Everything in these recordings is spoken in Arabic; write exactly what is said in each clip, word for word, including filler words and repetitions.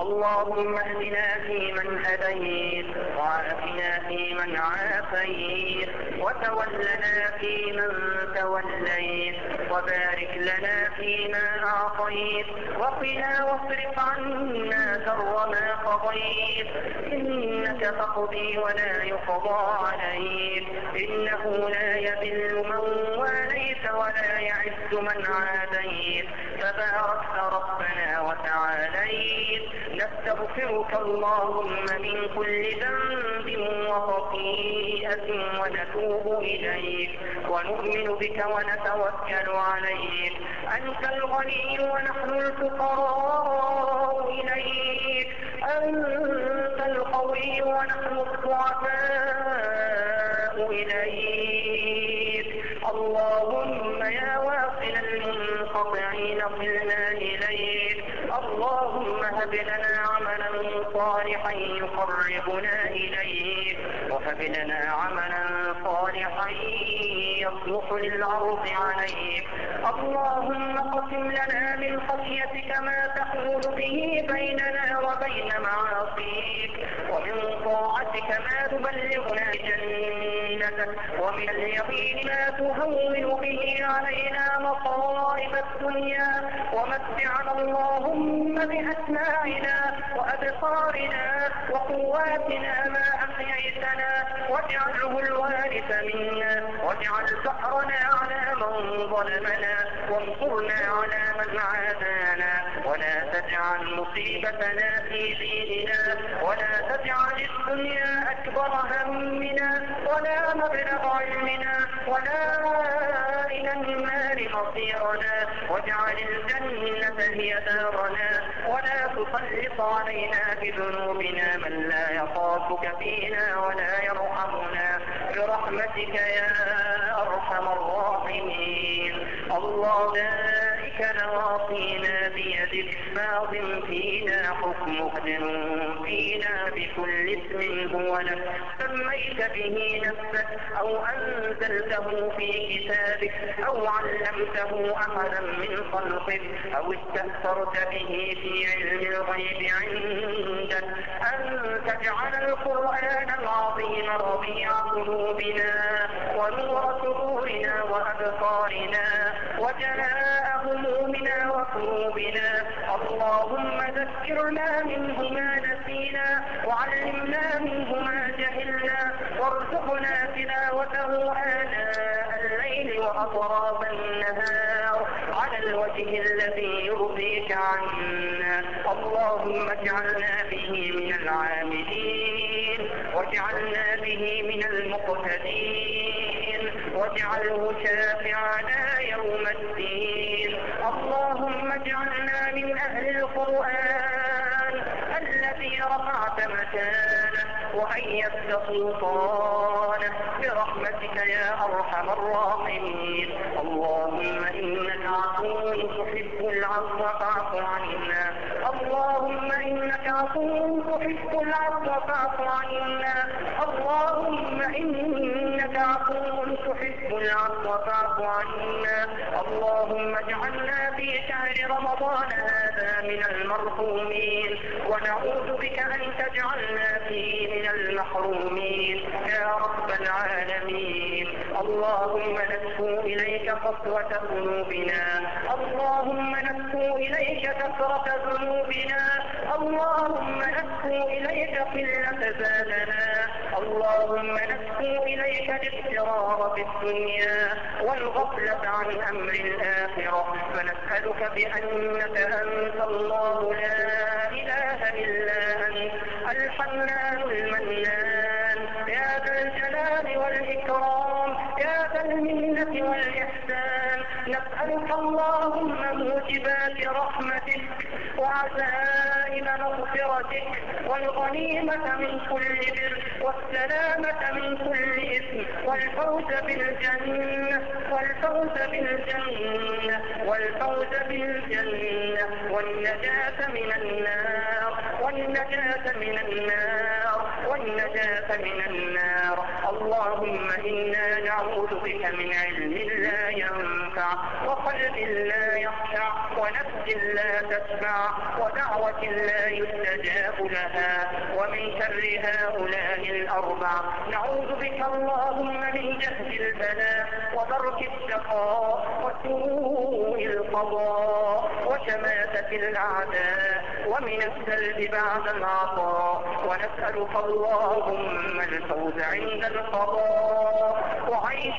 اللهم اهدنا فيمن هديت، وعافنا فيمن عافيت، وتولنا فيمن توليت، وبارك لنا فيما أعطيت، وقنا واصرف عنا شر ما قضيت، إنك تقضي ولا يقضى عليك، إنه لا يذل من واليت ولا يعز من عاديت، تباركت ربنا وتعاليت. نستغفرك اللهم من كل ذنب وخطيئة ونتوب إليك، ونؤمن بك ونتوكل عليك. أنت الغني ونحن الفقراء إليك، أنت القوي ونحن الضعفاء إليك. اللهم يا واصل المنقطعين صلنا إليك. اللهم هب لنا عملا صالحا يقربنا إليك، وهب لنا عملا صالحا يصلح للعرض عليك. اللهم اقسم لنا من خشيتك ما تحول به بيننا وبين معاصيك، ومن طاعتك ما تبلغنا جنتك، ومن اليقين ما تهون به علينا مصائب الدنيا. ومتعنا اللهم بأسماعنا وأبصارنا وقواتنا ما أحييتنا، واجعله الوارث منا، واجعل ثأرنا على من ظلمنا، وانصرنا على من عادانا، ولا تجعل مصيبتنا في ديننا، ولا تجعل الدنيا أكبر همنا، ولا مبلغ علمنا، ولا إلى النار مصيرنا، واجعل الجنة هي دارنا، ولا تسلط علينا بذنوبنا من لا يخافك فينا ولا يرحمنا، برحمتك يا أرحم الراحمين. اللهم نواصينا بيدك، ماض فينا حكمك، عدل فينا بكل اسم هو لك سميت به نفسك أو أنزلته في كتابك أو علمته أحدا من خلقك أو استأثرت به في علم الغيب عندك أن تجعل القرآن العظيم ربيع قلوبنا ونور صدورنا وأبصارنا وجلاء همومنا وكروبنا. اللهم ذكرنا منه ما نسينا وعلمنا منه ما جهلنا وارزقنا تلاوته آناء الليل وأطراف النهار على الوجه الذي يرضيك عنا. اللهم اجعلنا به من العاملين واجعلنا به من المقتدين واجعله شافعنا يوم الدين. اللهم اجعلنا من أهل القرآن الذي رفعت مكانه وأيدت سلطانه برحمتك يا أرحم الراحمين. اللهم إنك عفو تحب العفو فاعف عنا. اللهم إنك عفو تحب العفو فاعف عنا. اللهم إنك عفو تحب العفو فاعف عنا. اللهم اجعلنا في شهر رمضان هذا من المرحومين ونعوذ بك أن تجعلنا فيه من المحرومين يا رب العالمين. اللهم نشكو إليك قسوة ذنوبنا، اللهم نشكو إليك كثرة ذنوبنا، اللهم نشكو إليك قلة زادنا، اللهم نشكو إليك الاضطرار في الدنيا والغفلة عن أمر الآخرة. فنسألك بأنك أنت الله لا إله إلا أنت الحنان المنان يا ذا الجلال والإكرام يا ذا المنة والإحسان. نسألك اللهم موجبات رحمتك وعزائم مغفرتك والغنيمة من كل بر والسلامة من كل إثم والفوز بالجنة والفوز بالجنة والفوز بالجنة والنجاة من النار والنجاة من النار والنجاة من النار. اللهم إنا نعوذ بك من علم لا ينفع وقلب لا يخشع ونفس لا تشبع ودعوة لا يستجاب لها ومن شر هؤلاء الأربع. نعوذ بك اللهم من جهد البلاء ودرك الشقاء وسوء القضاء وشماتة الأعداء ومن السلب بعد العطاء. ونسألك اللهم الفوز عند القضاء وعيش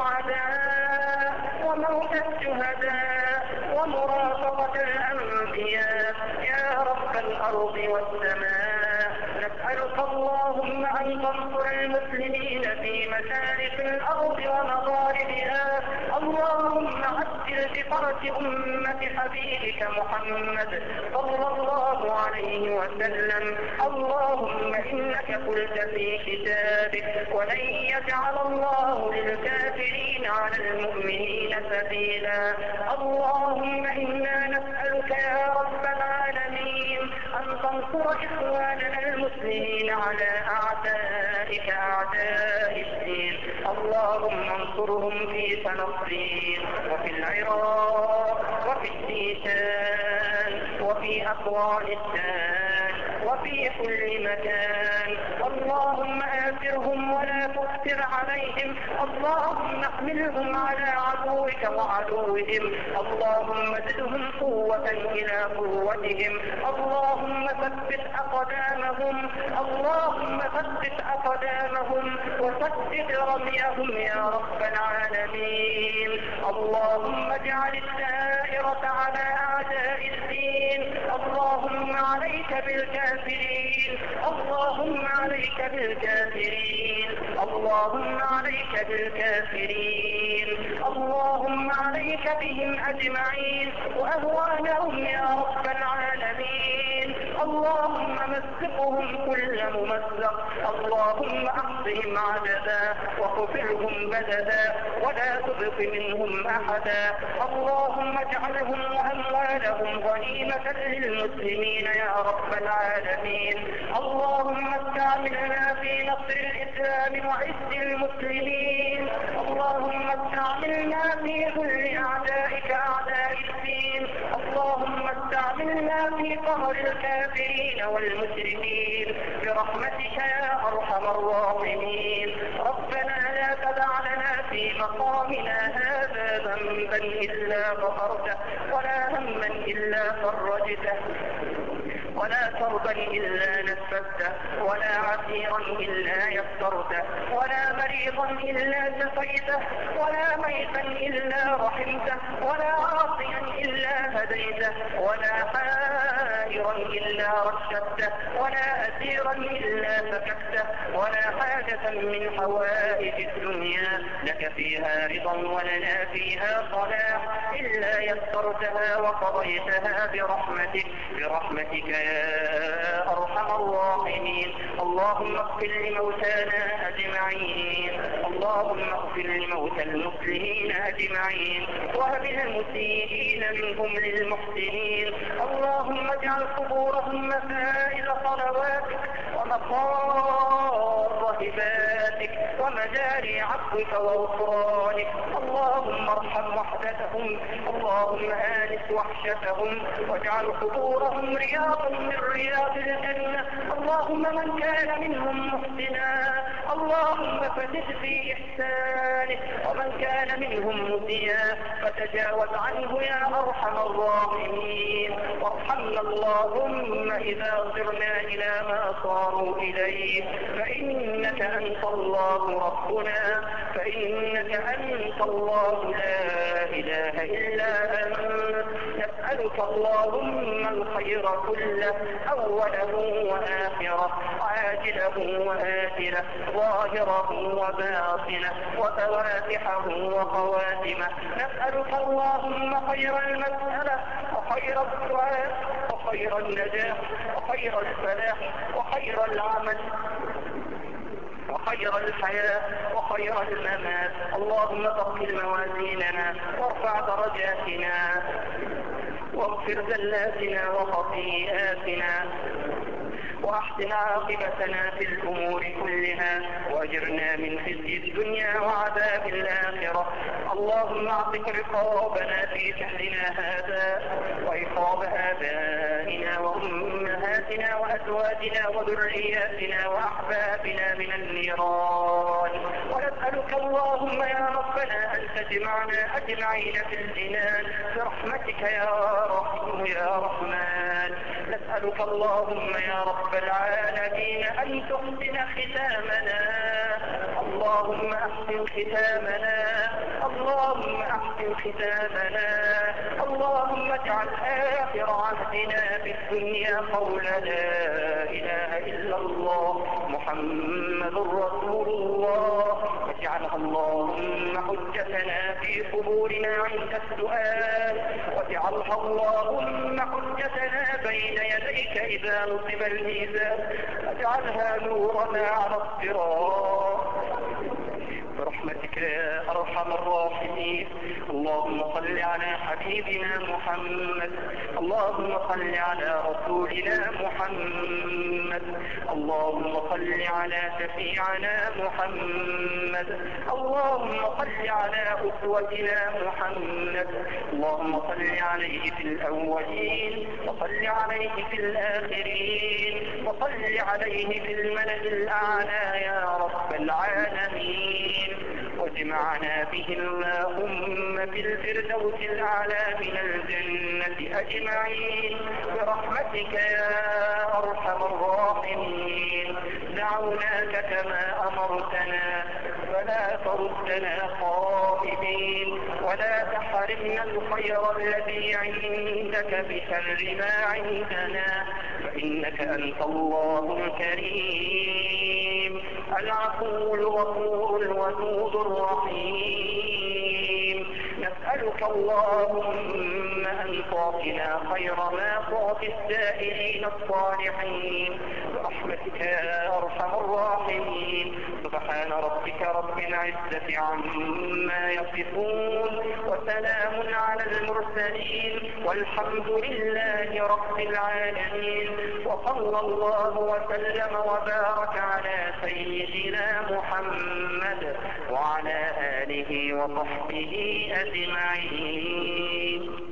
السعداء وموت الشهداء ومرافقة الأنبياء يا رب الأرض والسماء. نسألك اللهم أن تنصر المسلمين في مشارق الأرض ومغاربها. اللهم عجل بفرج أمة حبيبك محمد صلى الله عليه وسلم. اللهم إنك قلت في كتابك ولن يجعل الله للكافرين على المؤمنين سبيلا. اللهم إنا نسألك يا رب العالمين أن تنصر إخواننا المسلمين على أعدائك أعداء الدين. اللهم انصرهم في فلسطين وفي العراق وفي الشيشان وفي أفغانستان وفي كل مكان. اللهم آثرهم ولا تؤثر عليهم. اللهم احملهم على عدوك وعدوهم. اللهم زدهم قوة إلى قوتهم. اللهم ثبت أقدامهم. اللهم ثبت أقدامهم وسدد رميهم يا رب العالمين. اللهم اجعل الدائرة على أعداء الدين. اللهم عليك بالكافرين. اللهم عليك بالكافرين. اللهم عليك بالكافرين. اللهم عليك بهم أجمعين وأهوالهم يا رب العالمين. اللهم مزقهم كل ممزق. اللهم أحصهم عددا وقتلهم بددا ولا تبق منهم أحدا. اللهم اجعلهم وأموالهم غنيمة للمسلمين يا رب العالمين. اللهم استعملنا في نصر الإسلام وعز المسلمين. اللهم استعملنا في كل أعدائك أعداء الدين. اللهم استعملنا في قهر الكافرين والمشركين برحمتك يا أرحم الراحمين. ربنا لا تدع لنا في مقامنا هذا ذنبا إلا غفرته ولا هما إلا فرجته ولا كربا إلا نفسته ولا عسيرا إلا يسرته ولا مريضا إلا شفيته ولا ميتا إلا رحمته ولا عاصيا إلا هديته ولا حائرا إلا رشدته ولا أسيرا إلا فككته ولا حاجة من حوائج الدنيا لك فيها رضا ولنا فيها صلاح إلا يسرتها وقضيتها برحمتك برحمتك يا أرحم الراحمين. اللهم اغفر لموتانا أجمعين. اللهم اغفر لموتى المسلمين أجمعين وهب المسيئين منهم للمحسنين. اللهم اجعل قبورهم مسائل صلواتك ومقار هباتك ومجاري عفوك وغفرانك. اللهم ارحم وحدتهم. اللهم آنس وحشتهم واجعل قبورهم رياض من رياض الجنة. اللهم من كان منهم محسنا اللهم فزد في إحسانه ومن كان منهم مسيئا فتجاوز عنه يا أرحم الراحمين. وارحمنا اللهم إذا صرنا إلى ما صاروا إليه فإنك أنت الله ربنا. فإنك أنت الله لا إله إلا أنت. نسألك اللهم الخير كله أوله وآخره عاجله وآجله ظاهره وباطنه وفواتحه وخواتمه. نسألك اللهم خير المسألة وخير الدعاء وخير النجاح وخير الفلاح وخير العمل وخير الحياة وخير الممات. اللهم ثقل موازيننا وارفع درجاتنا واغفر زلاتنا وخطيئاتنا وأحسن عاقبتنا في الأمور كلها، وأجرنا من خزي الدنيا وعذاب الآخرة. اللهم اعتق رقابنا في شهرنا هذا وإقاب آبائنا وأمهاتنا وأزواجنا وذرياتنا وأحبابنا من النيران. ونسألك اللهم يا ربنا أن تجمعنا أجمعين في الجنان برحمتك يا رحيم يا رحمن. نسألك اللهم يا رب العالمين أن تحسن ختامنا. اللهم أحسن ختامنا، اللهم أحسن ختامنا. اللهم اجعل آخر عهدنا في الدنيا قول لا إله إلا الله محمد رسول الله. واجعلها اللهم حجتنا في قبورنا عند السؤال، واجعلها اللهم حجتنا بين يديك إذا نصب الميزان، واجعلها نورنا على الصراط برحمتك يا أرحم الراحمين. اللهم صل على حبيبنا محمد، اللهم صل على رسولنا محمد، اللهم صل على شفيعنا محمد، اللهم صل على أسوتنا محمد، اللهم صل عليه في الأولين وصل عليه في الآخرين وصل عليه في الملأ الأعلى يا رب العالمين. واجمعنا به اللهم في الفردوس الأعلى من الجنة أجمعين برحمتك يا أرحم الراحمين. دعوناك كما أمرتنا ولا تردنا خائبين، ولا تحرمنا الخير الذي عندك بشر ما عندنا، فإنك أنت الله الكريم العفو الغفور الودود الرحيم. نسألك اللهم أن تعطنا خير ما تعطي السائلين الصالحين برحمتك يا أرحم الراحمين. سبحان ربك رب العزة عما يصفون، وسلام على المرسلين، والحمد لله رب العالمين. وصلى الله وسلم وبارك على سيدنا محمد وعلى آله وصحبه أجمعين.